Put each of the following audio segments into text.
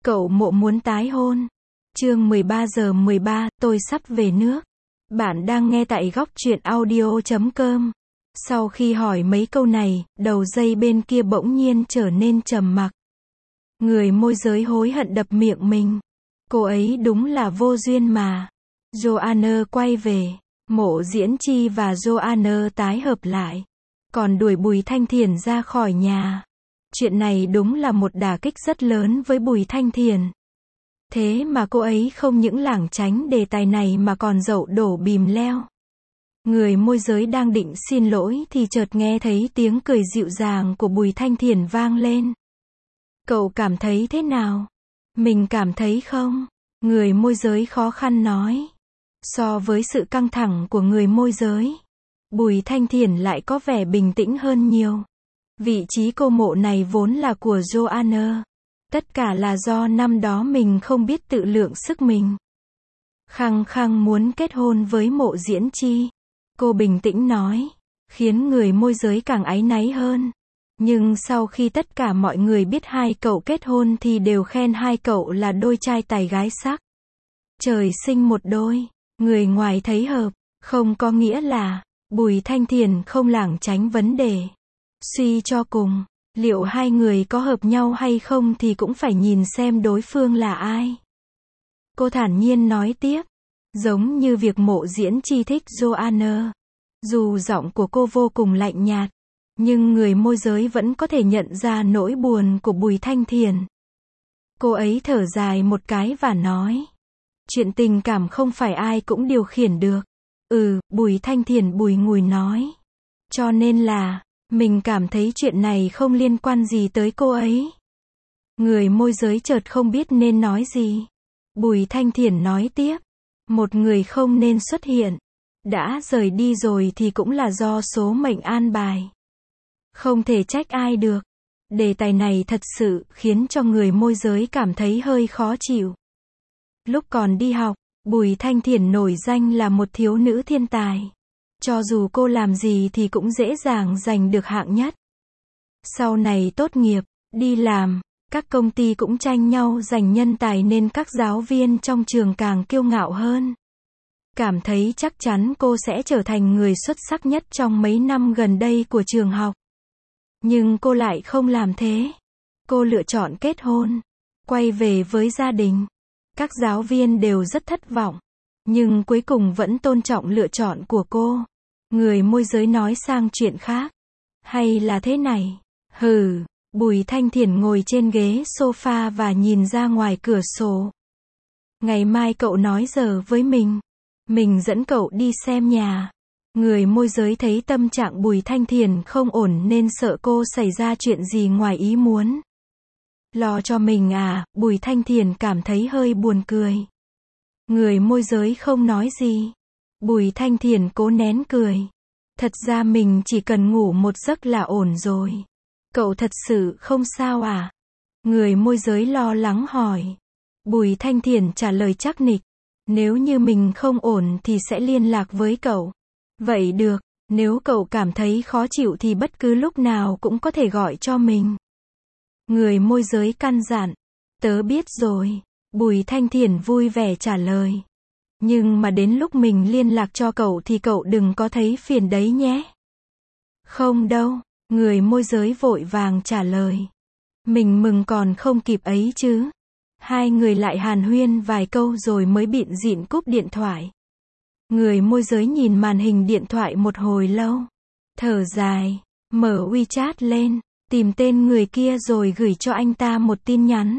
Cậu Mộ muốn tái hôn. Chương 13:13, tôi sắp về nước. Bạn đang nghe tại góc truyện audio.com. Sau khi hỏi mấy câu này, đầu dây bên kia bỗng nhiên trở nên trầm mặc. Người môi giới hối hận đập miệng mình. Cô ấy đúng là vô duyên mà. Joanna quay về. Mộ Diễn Chi và Joanna tái hợp lại. Còn đuổi Bùi Thanh Thiền ra khỏi nhà. Chuyện này đúng là một đả kích rất lớn với Bùi Thanh Thiền. Thế mà cô ấy không những lảng tránh đề tài này mà còn dậu đổ bìm leo. Người môi giới đang định xin lỗi thì chợt nghe thấy tiếng cười dịu dàng của Bùi Thanh Thiền vang lên. Cậu cảm thấy thế nào? Mình cảm thấy không? Người môi giới khó khăn nói. So với sự căng thẳng của người môi giới, Bùi Thanh Thiền lại có vẻ bình tĩnh hơn nhiều. Vị trí cô Mộ này vốn là của Joanna. Tất cả là do năm đó mình không biết tự lượng sức mình. Khăng khăng muốn kết hôn với Mộ Diễn Chi. Cô bình tĩnh nói, khiến người môi giới càng áy náy hơn. Nhưng sau khi tất cả mọi người biết hai cậu kết hôn thì đều khen hai cậu là đôi trai tài gái sắc. Trời sinh một đôi, người ngoài thấy hợp, không có nghĩa là Bùi Thanh Thiền không lảng tránh vấn đề. Suy cho cùng, liệu hai người có hợp nhau hay không thì cũng phải nhìn xem đối phương là ai. Cô thản nhiên nói tiếp, giống như việc Mộ Diễn Chi thích Joanna. Dù giọng của cô vô cùng lạnh nhạt, nhưng người môi giới vẫn có thể nhận ra nỗi buồn của Bùi Thanh Thiền. Cô ấy thở dài một cái và nói, chuyện tình cảm không phải ai cũng điều khiển được. Bùi Thanh Thiền bùi ngùi nói. Cho nên là, mình cảm thấy chuyện này không liên quan gì tới cô ấy. Người môi giới chợt không biết nên nói gì. Bùi Thanh Thiền nói tiếp, một người không nên xuất hiện. Đã rời đi rồi thì cũng là do số mệnh an bài. Không thể trách ai được. Đề tài này thật sự khiến cho người môi giới cảm thấy hơi khó chịu. Lúc còn đi học, Bùi Thanh Thiền nổi danh là một thiếu nữ thiên tài. Cho dù cô làm gì thì cũng dễ dàng giành được hạng nhất. Sau này tốt nghiệp, đi làm, các công ty cũng tranh nhau giành nhân tài nên các giáo viên trong trường càng kiêu ngạo hơn. Cảm thấy chắc chắn cô sẽ trở thành người xuất sắc nhất trong mấy năm gần đây của trường học. Nhưng cô lại không làm thế. Cô lựa chọn kết hôn, quay về với gia đình. Các giáo viên đều rất thất vọng, nhưng cuối cùng vẫn tôn trọng lựa chọn của cô. Người môi giới nói sang chuyện khác. Hay là thế này? Bùi Thanh Thiền ngồi trên ghế sofa và nhìn ra ngoài cửa sổ. Ngày mai cậu nói giờ với mình dẫn cậu đi xem nhà. Người môi giới thấy tâm trạng Bùi Thanh Thiền không ổn nên sợ cô xảy ra chuyện gì ngoài ý muốn. Lo cho mình à? Bùi Thanh Thiền cảm thấy hơi buồn cười. Người môi giới không nói gì. Bùi Thanh Thiền cố nén cười. Thật ra mình chỉ cần ngủ một giấc là ổn rồi. Cậu thật sự không sao à? Người môi giới lo lắng hỏi. Bùi Thanh Thiền trả lời chắc nịch. Nếu như mình không ổn thì sẽ liên lạc với cậu. Vậy được, nếu cậu cảm thấy khó chịu thì bất cứ lúc nào cũng có thể gọi cho mình. Người môi giới căn dặn. Tớ biết rồi. Bùi Thanh Thiền vui vẻ trả lời. Nhưng mà đến lúc mình liên lạc cho cậu thì cậu đừng có thấy phiền đấy nhé. Không đâu. Người môi giới vội vàng trả lời. Mình mừng còn không kịp ấy chứ. Hai người lại hàn huyên vài câu rồi mới bịn dịn cúp điện thoại. Người môi giới nhìn màn hình điện thoại một hồi lâu. Thở dài, mở WeChat lên, tìm tên người kia rồi gửi cho anh ta một tin nhắn.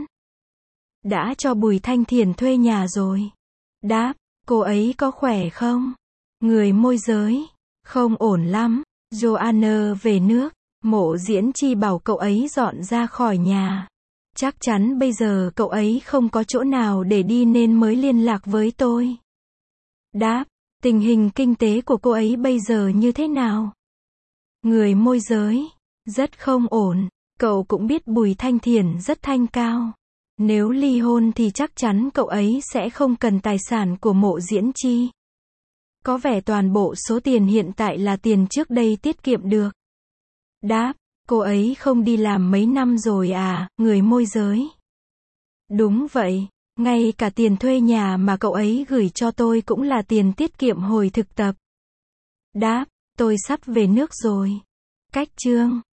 Đã cho Bùi Thanh Thiền thuê nhà rồi. Đáp, cô ấy có khỏe không? Người môi giới, không ổn lắm. Joanna về nước, Mộ Diễn Chi bảo cậu ấy dọn ra khỏi nhà. Chắc chắn bây giờ cậu ấy không có chỗ nào để đi nên mới liên lạc với tôi. Đáp, tình hình kinh tế của cô ấy bây giờ như thế nào? Người môi giới, rất không ổn. Cậu cũng biết Bùi Thanh Thiền rất thanh cao. Nếu ly hôn thì chắc chắn cậu ấy sẽ không cần tài sản của Mộ Diễn Chi. Có vẻ toàn bộ số tiền hiện tại là tiền trước đây tiết kiệm được. Đáp, cô ấy không đi làm mấy năm rồi à? Người môi giới. Đúng vậy. Ngay cả tiền thuê nhà mà cậu ấy gửi cho tôi cũng là tiền tiết kiệm hồi thực tập. Đáp, tôi sắp về nước rồi. Cách chương